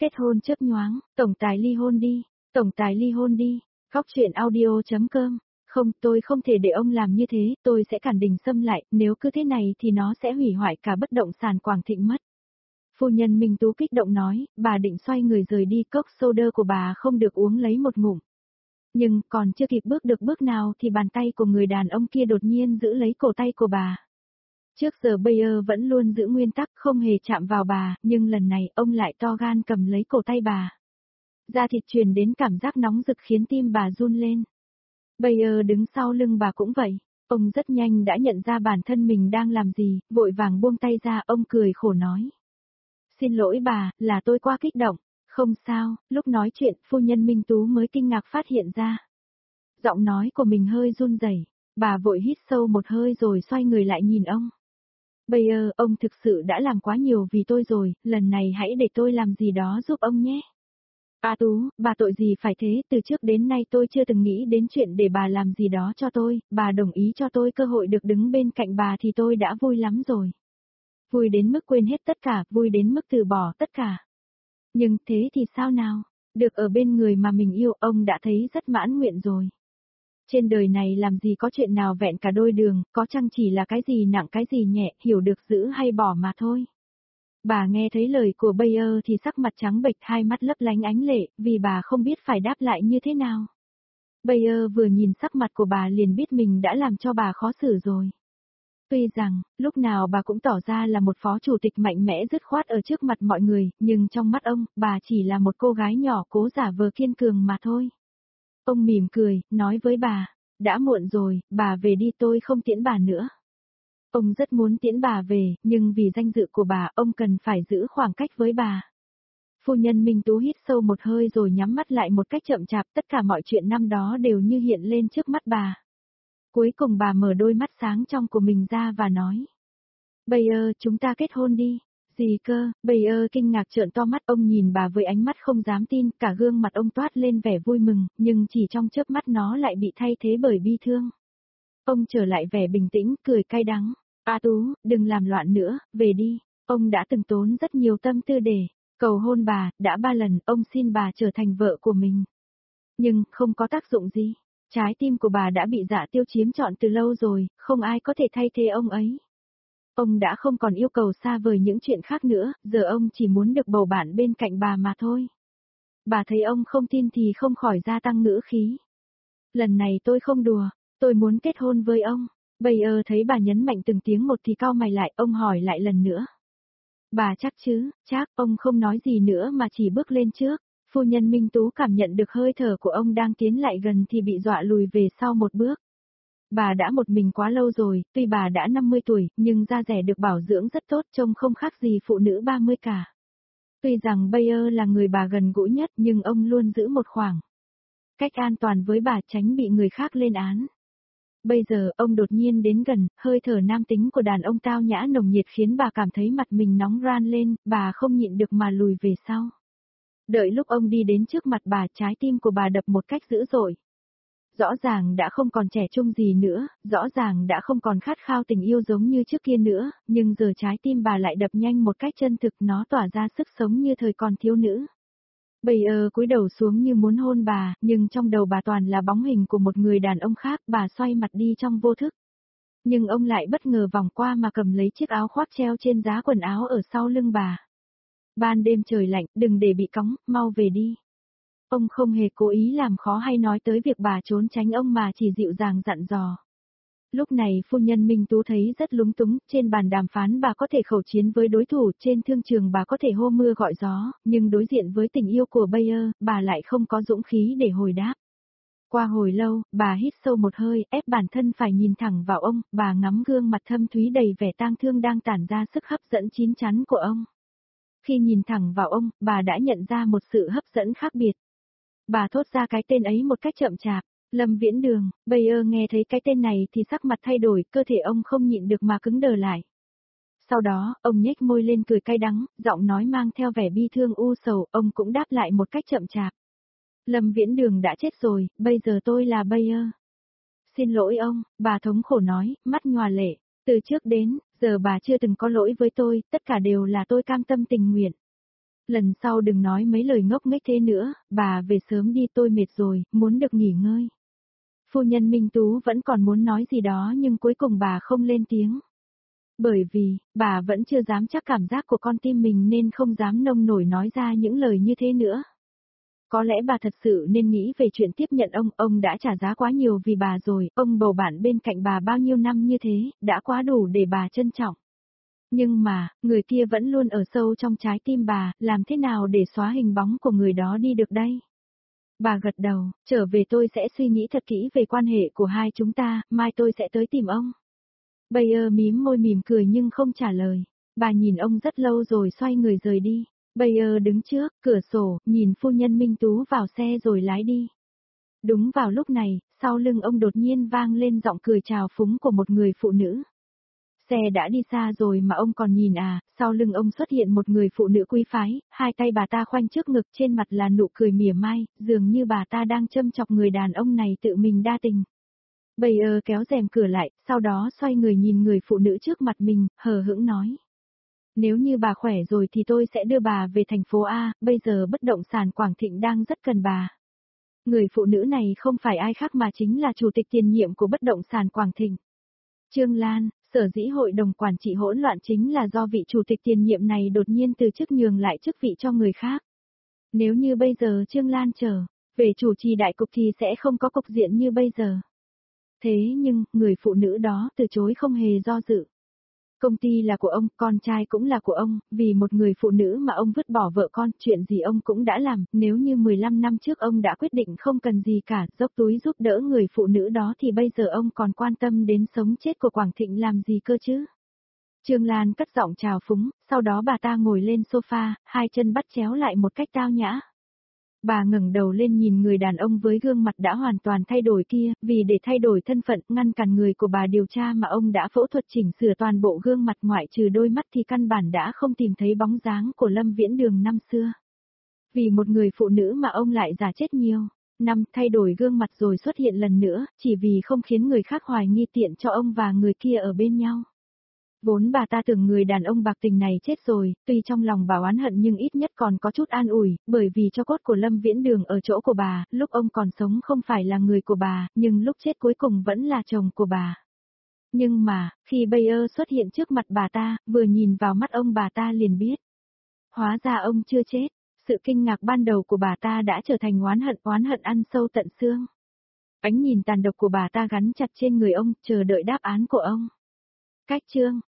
Kết hôn chớp nhoáng, tổng tài ly hôn đi, tổng tài ly hôn đi, góc chuyện audio.com. Không, tôi không thể để ông làm như thế, tôi sẽ cản Đình Sâm lại, nếu cứ thế này thì nó sẽ hủy hoại cả bất động sản Quảng Thịnh mất. Phu nhân Minh Tú kích động nói, bà định xoay người rời đi, cốc soda của bà không được uống lấy một ngụm. Nhưng còn chưa kịp bước được bước nào thì bàn tay của người đàn ông kia đột nhiên giữ lấy cổ tay của bà. Trước giờ Bayer vẫn luôn giữ nguyên tắc không hề chạm vào bà, nhưng lần này ông lại to gan cầm lấy cổ tay bà. Da thịt truyền đến cảm giác nóng rực khiến tim bà run lên. Bayer đứng sau lưng bà cũng vậy. Ông rất nhanh đã nhận ra bản thân mình đang làm gì, vội vàng buông tay ra, ông cười khổ nói. Xin lỗi bà, là tôi quá kích động. Không sao, lúc nói chuyện, phu nhân Minh Tú mới kinh ngạc phát hiện ra. Giọng nói của mình hơi run rẩy. Bà vội hít sâu một hơi rồi xoay người lại nhìn ông. Bayer, ông thực sự đã làm quá nhiều vì tôi rồi, lần này hãy để tôi làm gì đó giúp ông nhé. Tú, bà tội gì phải thế, từ trước đến nay tôi chưa từng nghĩ đến chuyện để bà làm gì đó cho tôi, bà đồng ý cho tôi cơ hội được đứng bên cạnh bà thì tôi đã vui lắm rồi. Vui đến mức quên hết tất cả, vui đến mức từ bỏ tất cả. Nhưng thế thì sao nào, được ở bên người mà mình yêu, ông đã thấy rất mãn nguyện rồi. Trên đời này làm gì có chuyện nào vẹn cả đôi đường, có chăng chỉ là cái gì nặng cái gì nhẹ, hiểu được giữ hay bỏ mà thôi. Bà nghe thấy lời của Bayer thì sắc mặt trắng bệch, hai mắt lấp lánh ánh lệ, vì bà không biết phải đáp lại như thế nào. Bayer vừa nhìn sắc mặt của bà liền biết mình đã làm cho bà khó xử rồi. Tuy rằng, lúc nào bà cũng tỏ ra là một phó chủ tịch mạnh mẽ dứt khoát ở trước mặt mọi người, nhưng trong mắt ông, bà chỉ là một cô gái nhỏ cố giả vờ kiên cường mà thôi. Ông mỉm cười, nói với bà, đã muộn rồi, bà về đi, tôi không tiễn bà nữa. Ông rất muốn tiễn bà về, nhưng vì danh dự của bà, ông cần phải giữ khoảng cách với bà. Phu nhân Minh Tú hít sâu một hơi rồi nhắm mắt lại một cách chậm chạp, tất cả mọi chuyện năm đó đều như hiện lên trước mắt bà. Cuối cùng bà mở đôi mắt sáng trong của mình ra và nói. Bayer, chúng ta kết hôn đi. Gì cơ? Bayer kinh ngạc trợn to mắt, ông nhìn bà với ánh mắt không dám tin, cả gương mặt ông toát lên vẻ vui mừng, nhưng chỉ trong chớp mắt nó lại bị thay thế bởi bi thương. Ông trở lại vẻ bình tĩnh, cười cay đắng. Tú, đừng làm loạn nữa, về đi. Ông đã từng tốn rất nhiều tâm tư để cầu hôn bà, đã 3 lần, ông xin bà trở thành vợ của mình. Nhưng, không có tác dụng gì. Trái tim của bà đã bị Dạ Tiêu chiếm trọn từ lâu rồi, không ai có thể thay thế ông ấy. Ông đã không còn yêu cầu xa vời những chuyện khác nữa, giờ ông chỉ muốn được bầu bạn bên cạnh bà mà thôi. Bà thấy ông không tin thì không khỏi gia tăng ngữ khí. Lần này tôi không đùa, tôi muốn kết hôn với ông. Bayer thấy bà nhấn mạnh từng tiếng một thì cau mày lại, ông hỏi lại lần nữa. Bà chắc chứ, chắc, ông không nói gì nữa mà chỉ bước lên trước. Phu nhân Minh Tú cảm nhận được hơi thở của ông đang tiến lại gần thì bị dọa lùi về sau một bước. Bà đã một mình quá lâu rồi, tuy bà đã 50 tuổi, nhưng da dẻ được bảo dưỡng rất tốt, trông không khác gì phụ nữ 30 cả. Tuy rằng Bayer là người bà gần gũi nhất nhưng ông luôn giữ một khoảng cách an toàn với bà, tránh bị người khác lên án. Bây giờ ông đột nhiên đến gần, hơi thở nam tính của đàn ông tao nhã nồng nhiệt khiến bà cảm thấy mặt mình nóng ran lên, bà không nhịn được mà lùi về sau. Đợi lúc ông đi đến trước mặt bà, trái tim của bà đập một cách dữ dội. Rõ ràng đã không còn trẻ trung gì nữa, rõ ràng đã không còn khát khao tình yêu giống như trước kia nữa, nhưng giờ trái tim bà lại đập nhanh một cách chân thực, nó tỏa ra sức sống như thời còn thiếu nữ. Bayer cúi đầu xuống như muốn hôn bà, nhưng trong đầu bà toàn là bóng hình của một người đàn ông khác, bà xoay mặt đi trong vô thức. Nhưng ông lại bất ngờ vòng qua mà cầm lấy chiếc áo khoác treo trên giá quần áo ở sau lưng bà. Ban đêm trời lạnh, đừng để bị cóng, mau về đi. Ông không hề cố ý làm khó hay nói tới việc bà trốn tránh ông mà chỉ dịu dàng dặn dò. Lúc này phu nhân Minh Tú thấy rất lúng túng, trên bàn đàm phán bà có thể khẩu chiến với đối thủ, trên thương trường bà có thể hô mưa gọi gió, nhưng đối diện với tình yêu của Bayer, bà lại không có dũng khí để hồi đáp. Qua hồi lâu, bà hít sâu một hơi, ép bản thân phải nhìn thẳng vào ông, bà ngắm gương mặt thâm thúy đầy vẻ tang thương đang tản ra sức hấp dẫn chín chắn của ông. Khi nhìn thẳng vào ông, bà đã nhận ra một sự hấp dẫn khác biệt. Bà thốt ra cái tên ấy một cách chậm chạp, Lâm Viễn Đường. Bayer nghe thấy cái tên này thì sắc mặt thay đổi, cơ thể ông không nhịn được mà cứng đờ lại. Sau đó, ông nhếch môi lên cười cay đắng, giọng nói mang theo vẻ bi thương u sầu, ông cũng đáp lại một cách chậm chạp. Lâm Viễn Đường đã chết rồi, bây giờ tôi là Bayer. Xin lỗi ông, bà thống khổ nói, mắt nhòa lệ. Từ trước đến giờ bà chưa từng có lỗi với tôi, tất cả đều là tôi cam tâm tình nguyện. Lần sau đừng nói mấy lời ngốc nghếch thế nữa, bà về sớm đi tôi mệt rồi, muốn được nghỉ ngơi. Phu nhân Minh Tú vẫn còn muốn nói gì đó nhưng cuối cùng bà không lên tiếng. Bởi vì, bà vẫn chưa dám chắc cảm giác của con tim mình nên không dám nông nổi nói ra những lời như thế nữa. Có lẽ bà thật sự nên nghĩ về chuyện tiếp nhận ông đã trả giá quá nhiều vì bà rồi, ông bầu bạn bên cạnh bà bao nhiêu năm như thế, đã quá đủ để bà trân trọng. Nhưng mà, người kia vẫn luôn ở sâu trong trái tim bà, làm thế nào để xóa hình bóng của người đó đi được đây? Bà gật đầu, trở về tôi sẽ suy nghĩ thật kỹ về quan hệ của hai chúng ta, mai tôi sẽ tới tìm ông. Bayer mím môi mỉm cười nhưng không trả lời. Bà nhìn ông rất lâu rồi xoay người rời đi. Bayer đứng trước, cửa sổ, nhìn phu nhân Minh Tú vào xe rồi lái đi. Đúng vào lúc này, sau lưng ông đột nhiên vang lên giọng cười trào phúng của một người phụ nữ. Xe đã đi xa rồi mà ông còn nhìn à, sau lưng ông xuất hiện một người phụ nữ quý phái, hai tay bà ta khoanh trước ngực trên mặt là nụ cười mỉa mai, dường như bà ta đang châm chọc người đàn ông này tự mình đa tình. Bayer kéo rèm cửa lại, sau đó xoay người nhìn người phụ nữ trước mặt mình, hờ hững nói. Nếu như bà khỏe rồi thì tôi sẽ đưa bà về thành phố A, bây giờ bất động sản Quảng Thịnh đang rất cần bà. Người phụ nữ này không phải ai khác mà chính là chủ tịch tiền nhiệm của bất động sản Quảng Thịnh. Trương Lan, sở dĩ hội đồng quản trị hỗn loạn chính là do vị chủ tịch tiền nhiệm này đột nhiên từ chức nhường lại chức vị cho người khác. Nếu như bây giờ Trương Lan trở về chủ trì đại cục thì sẽ không có cục diện như bây giờ. Thế nhưng, người phụ nữ đó từ chối không hề do dự. Công ty là của ông, con trai cũng là của ông, vì một người phụ nữ mà ông vứt bỏ vợ con, chuyện gì ông cũng đã làm, nếu như 15 năm trước ông đã quyết định không cần gì cả, dốc túi giúp đỡ người phụ nữ đó thì bây giờ ông còn quan tâm đến sống chết của Quảng Thịnh làm gì cơ chứ? Trương Lan cất giọng chào phúng, sau đó bà ta ngồi lên sofa, hai chân bắt chéo lại một cách tao nhã. Bà ngẩng đầu lên nhìn người đàn ông với gương mặt đã hoàn toàn thay đổi kia, vì để thay đổi thân phận, ngăn cản người của bà điều tra mà ông đã phẫu thuật chỉnh sửa toàn bộ gương mặt ngoại trừ đôi mắt thì căn bản đã không tìm thấy bóng dáng của Lâm Viễn Đường năm xưa. Vì một người phụ nữ mà ông lại già chết nhiều năm, thay đổi gương mặt rồi xuất hiện lần nữa, chỉ vì không khiến người khác hoài nghi tiện cho ông và người kia ở bên nhau. Vốn bà ta tưởng người đàn ông bạc tình này chết rồi, tuy trong lòng bà oán hận nhưng ít nhất còn có chút an ủi, bởi vì cho cốt của Lâm Viễn Đường ở chỗ của bà, lúc ông còn sống không phải là người của bà, nhưng lúc chết cuối cùng vẫn là chồng của bà. Nhưng mà, khi Bayer xuất hiện trước mặt bà ta, vừa nhìn vào mắt ông bà ta liền biết. Hóa ra ông chưa chết, sự kinh ngạc ban đầu của bà ta đã trở thành oán hận ăn sâu tận xương. Ánh nhìn tàn độc của bà ta gắn chặt trên người ông, chờ đợi đáp án của ông. Cách chương